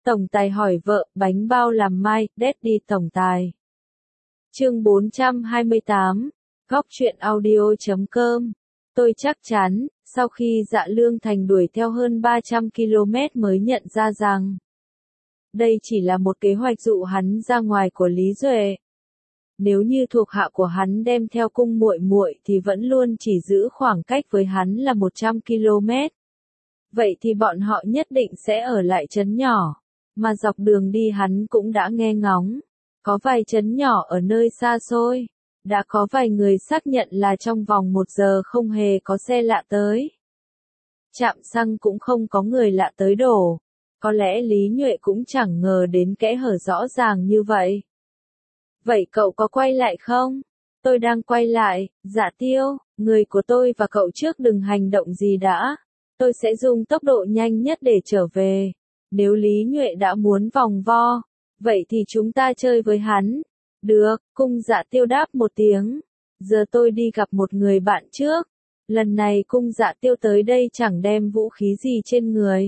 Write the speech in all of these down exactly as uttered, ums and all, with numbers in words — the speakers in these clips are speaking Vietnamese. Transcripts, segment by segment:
Tổng tài hỏi vợ, bánh bao làm mai, Daddy tổng tài. Chương bốn trăm hai mươi tám, góc truyện audio chấm com. Tôi chắc chắn, sau khi Dạ Lương Thành đuổi theo hơn ba trăm ki lô mét mới nhận ra rằng đây chỉ là một kế hoạch dụ hắn ra ngoài của Lý Duệ. Nếu như thuộc hạ của hắn đem theo cung muội muội thì vẫn luôn chỉ giữ khoảng cách với hắn là một trăm ki lô mét. Vậy thì bọn họ nhất định sẽ ở lại trấn nhỏ, mà dọc đường đi hắn cũng đã nghe ngóng. Có vài trấn nhỏ ở nơi xa xôi, đã có vài người xác nhận là trong vòng một giờ không hề có xe lạ tới. Trạm xăng cũng không có người lạ tới đổ. Có lẽ Lý Nhuệ cũng chẳng ngờ đến kẽ hở rõ ràng như vậy. Vậy cậu có quay lại không? Tôi đang quay lại. Dạ Tiêu, người của tôi và cậu trước đừng hành động gì đã. Tôi sẽ dùng tốc độ nhanh nhất để trở về. Nếu Lý Nhuệ đã muốn vòng vo, vậy thì chúng ta chơi với hắn. Được, Cung Dạ Tiêu đáp một tiếng. Giờ tôi đi gặp một người bạn trước. Lần này Cung Dạ Tiêu tới đây chẳng đem vũ khí gì trên người.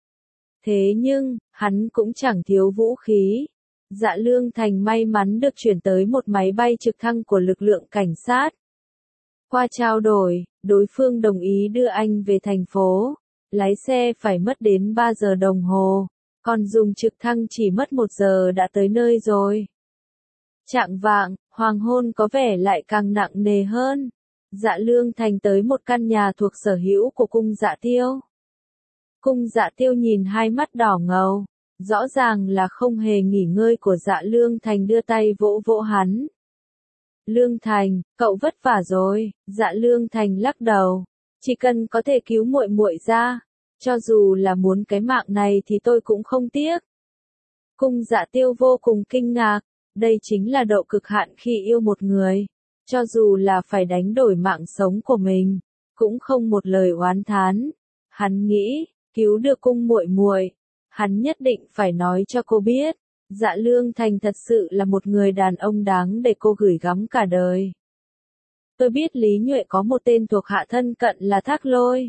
Thế nhưng, hắn cũng chẳng thiếu vũ khí. Dạ Lương Thành may mắn được chuyển tới một máy bay trực thăng của lực lượng cảnh sát. Qua trao đổi, đối phương đồng ý đưa anh về thành phố. Lái xe phải mất đến ba giờ đồng hồ, còn dùng trực thăng chỉ mất một giờ đã tới nơi rồi. Chạng vạng, hoàng hôn có vẻ lại càng nặng nề hơn. Dạ Lương Thành tới một căn nhà thuộc sở hữu của Cung Dạ Tiêu. Cung Dạ Tiêu nhìn hai mắt đỏ ngầu, rõ ràng là không hề nghỉ ngơi của Dạ Lương Thành đưa tay vỗ vỗ hắn. Lương Thành, cậu vất vả rồi. Dạ Lương Thành lắc đầu. Chỉ cần có thể cứu muội muội ra, cho dù là muốn cái mạng này thì tôi cũng không tiếc. Cung Dạ Tiêu vô cùng kinh ngạc, đây chính là độ cực hạn khi yêu một người. Cho dù là phải đánh đổi mạng sống của mình, cũng không một lời oán thán. Hắn nghĩ, cứu được cung muội muội, hắn nhất định phải nói cho cô biết. Dạ Lương Thành thật sự là một người đàn ông đáng để cô gửi gắm cả đời. Tôi biết Lý Nhuệ có một tên thuộc hạ thân cận là Thác Lôi.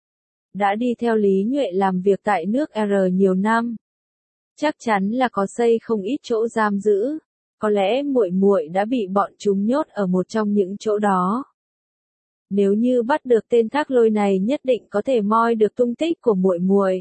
Đã đi theo Lý Nhuệ làm việc tại nước R nhiều năm. Chắc chắn là có xây không ít chỗ giam giữ. Có lẽ muội muội đã bị bọn chúng nhốt ở một trong những chỗ đó. Nếu như bắt được tên Thác Lôi này nhất định có thể moi được tung tích của muội muội.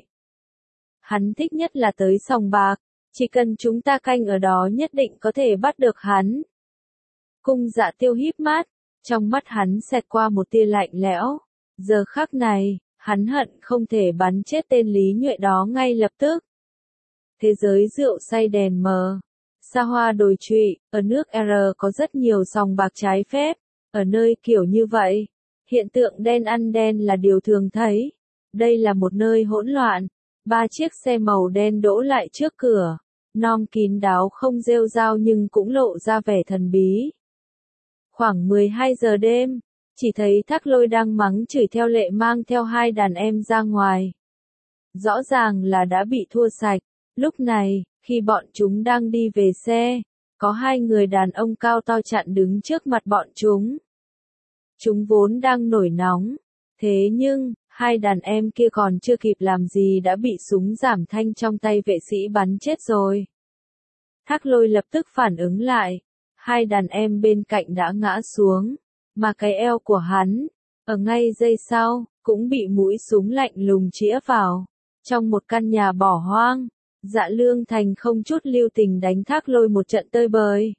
Hắn thích nhất là tới sòng bạc, chỉ cần chúng ta canh ở đó nhất định có thể bắt được hắn. Cung Dạ Tiêu híp mắt, trong mắt hắn xẹt qua một tia lạnh lẽo. Giờ khắc này, hắn hận không thể bắn chết tên Lý Nhuệ đó ngay lập tức. Thế giới rượu say đèn mờ, xa hoa đồi trụy, ở nước R có rất nhiều sòng bạc trái phép. Ở nơi kiểu như vậy, hiện tượng đen ăn đen là điều thường thấy. Đây là một nơi hỗn loạn. Ba chiếc xe màu đen đỗ lại trước cửa. Nom kín đáo không rêu rao nhưng cũng lộ ra vẻ thần bí. Khoảng mười hai giờ đêm, chỉ thấy Thác Lôi đang mắng chửi theo Lệ mang theo hai đàn em ra ngoài. Rõ ràng là đã bị thua sạch. Lúc này, khi bọn chúng đang đi về xe, có hai người đàn ông cao to chặn đứng trước mặt bọn chúng. Chúng vốn đang nổi nóng. Thế nhưng, hai đàn em kia còn chưa kịp làm gì đã bị súng giảm thanh trong tay vệ sĩ bắn chết rồi. Thác Lôi lập tức phản ứng lại. Hai đàn em bên cạnh đã ngã xuống, mà cái eo của hắn, ở ngay giây sau, cũng bị mũi súng lạnh lùng chĩa vào. Trong một căn nhà bỏ hoang, Dạ Lương Thành không chút lưu tình đánh Thác Lôi một trận tơi bời.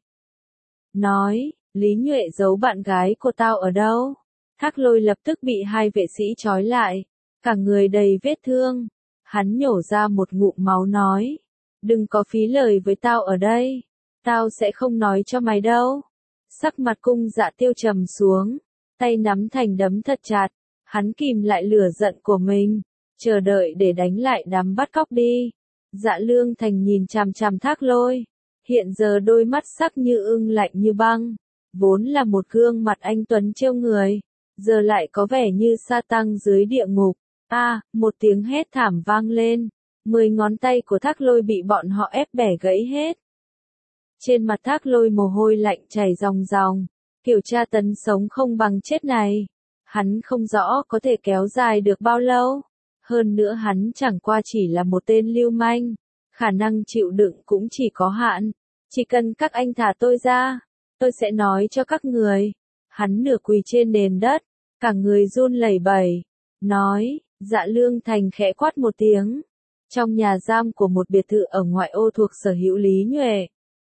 Nói, Lý Nhuệ giấu bạn gái của tao ở đâu? Thác Lôi lập tức bị hai vệ sĩ trói lại, cả người đầy vết thương. Hắn nhổ ra một ngụm máu nói, đừng có phí lời với tao ở đây. Tao sẽ không nói cho mày đâu. Sắc mặt Cung Dạ Tiêu trầm xuống, tay nắm thành đấm thật chặt. Hắn kìm lại lửa giận của mình, chờ đợi để đánh lại đám bắt cóc đi. Dạ Lương Thành nhìn chằm chằm Thác Lôi. Hiện giờ đôi mắt sắc như ưng lạnh như băng. Vốn là một gương mặt anh tuấn trêu người, giờ lại có vẻ như sa tăng dưới địa ngục. A, à, một tiếng hét thảm vang lên. Mười ngón tay của Thác Lôi bị bọn họ ép bẻ gãy hết. Trên mặt Thác Lôi mồ hôi lạnh chảy ròng ròng. Kiểu tra tấn sống không bằng chết này, hắn không rõ có thể kéo dài được bao lâu. Hơn nữa hắn chẳng qua chỉ là một tên lưu manh. khả năng chịu đựng cũng chỉ có hạn. Chỉ cần các anh thả tôi ra, tôi sẽ nói cho các người. Hắn nửa quỳ trên nền đất, cả người run lẩy bẩy, nói. Dạ Lương Thành khẽ quát một tiếng. Trong nhà giam của một biệt thự ở ngoại ô thuộc sở hữu Lý Nhuệ.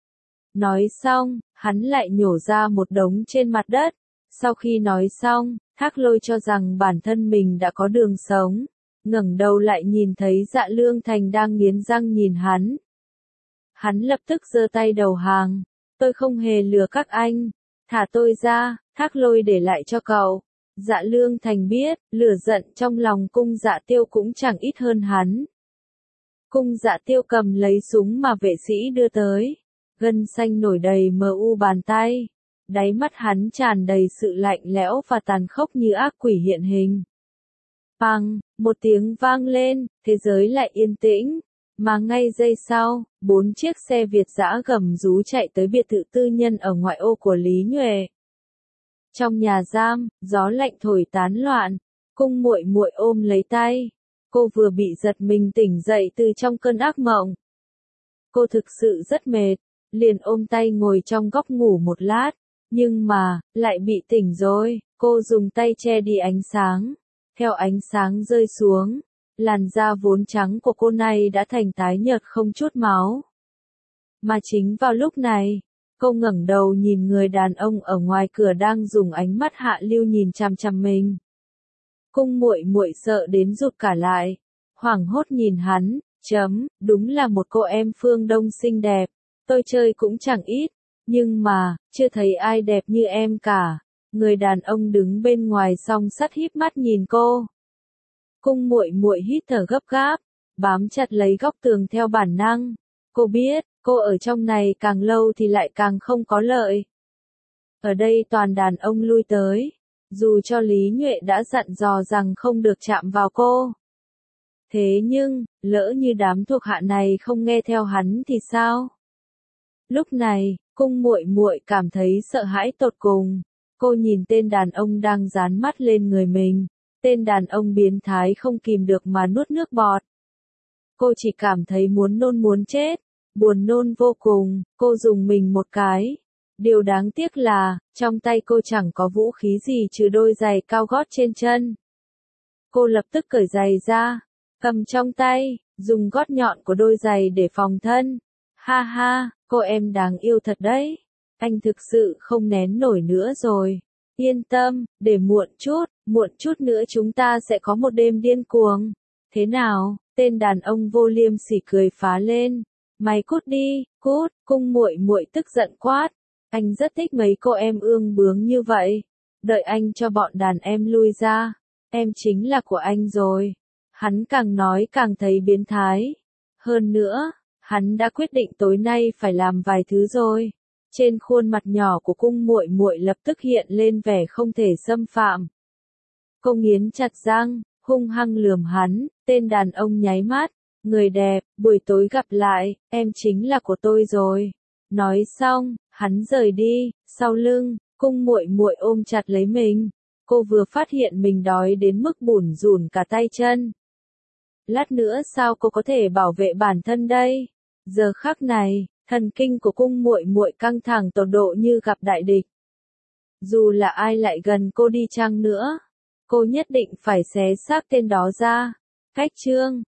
Nói xong, hắn lại nhổ ra một đống trên mặt đất. Sau khi nói xong, Thác Lôi cho rằng bản thân mình đã có đường sống. Ngẩng đầu lại nhìn thấy Dạ Lương Thành đang nghiến răng nhìn hắn. Hắn lập tức giơ tay đầu hàng. Tôi không hề lừa các anh. Thả tôi ra, Thác Lôi để lại cho cậu. Dạ Lương Thành biết, lửa giận trong lòng Cung Dạ Tiêu cũng chẳng ít hơn hắn. Cung Dạ Tiêu cầm lấy súng mà vệ sĩ đưa tới. Gân xanh nổi đầy mờ u bàn tay. Đáy mắt hắn tràn đầy sự lạnh lẽo và tàn khốc như ác quỷ hiện hình. Păng, một tiếng vang lên, thế giới lại yên tĩnh. Mà ngay giây sau, bốn chiếc xe Việt dã gầm rú chạy tới biệt thự tư nhân ở ngoại ô của Lý Nhuệ. Trong nhà giam, gió lạnh thổi tán loạn, Cung Muội Muội ôm lấy tay. Cô vừa bị giật mình tỉnh dậy từ trong cơn ác mộng. Cô thực sự rất mệt, liền ôm tay ngồi trong góc ngủ một lát, nhưng mà, lại bị tỉnh rồi. Cô dùng tay che đi ánh sáng. Theo ánh sáng rơi xuống, làn da vốn trắng của cô này đã thành tái nhợt không chút máu. Mà chính vào lúc này, cô ngẩng đầu nhìn người đàn ông ở ngoài cửa đang dùng ánh mắt hạ lưu nhìn chằm chằm mình. Cung Muội Muội sợ đến rụt cả lại, hoảng hốt nhìn hắn, chấm, đúng là một cô em phương Đông xinh đẹp, tôi chơi cũng chẳng ít, nhưng mà, chưa thấy ai đẹp như em cả. Người đàn ông đứng bên ngoài song sắt híp mắt nhìn cô. Cung Muội Muội hít thở gấp gáp, bám chặt lấy góc tường theo bản năng. Cô biết, cô ở trong này càng lâu thì lại càng không có lợi. Ở đây toàn đàn ông lui tới, dù cho Lý Nhuệ đã dặn dò rằng không được chạm vào cô. Thế nhưng, lỡ như đám thuộc hạ này không nghe theo hắn thì sao? Lúc này, Cung Muội Muội cảm thấy sợ hãi tột cùng. Cô nhìn tên đàn ông đang dán mắt lên người mình. Tên đàn ông biến thái không kìm được mà nuốt nước bọt. Cô chỉ cảm thấy muốn nôn muốn chết. Buồn nôn vô cùng, cô dùng mình một cái. Điều đáng tiếc là, trong tay cô chẳng có vũ khí gì trừ đôi giày cao gót trên chân. Cô lập tức cởi giày ra, cầm trong tay, dùng gót nhọn của đôi giày để phòng thân. Ha ha, cô em đáng yêu thật đấy. Anh thực sự không nén nổi nữa rồi. Yên tâm, để muộn chút, muộn chút nữa chúng ta sẽ có một đêm điên cuồng. Thế nào? Tên đàn ông vô liêm sỉ cười phá lên. Mày cút đi, cút, Cung Muội Muội tức giận quát. Anh rất thích mấy cô em ương bướng như vậy. Đợi anh cho bọn đàn em lui ra. Em chính là của anh rồi. Hắn càng nói càng thấy biến thái. Hơn nữa, hắn đã quyết định tối nay phải làm vài thứ rồi. Trên khuôn mặt nhỏ của Cung Muội Muội lập tức hiện lên vẻ không thể xâm phạm. Cô nghiến chặt răng, hung hăng lườm hắn, tên đàn ông nháy mắt, người đẹp, buổi tối gặp lại, em chính là của tôi rồi. Nói xong, hắn rời đi, sau lưng, Cung Muội Muội ôm chặt lấy mình. Cô vừa phát hiện mình đói đến mức bủn rủn cả tay chân. Lát nữa sao cô có thể bảo vệ bản thân đây? Giờ khắc này, thần kinh của Cung Muội Muội căng thẳng tột độ như gặp đại địch. Dù là ai lại gần cô đi chăng nữa, cô nhất định phải xé xác tên đó ra. Cách chương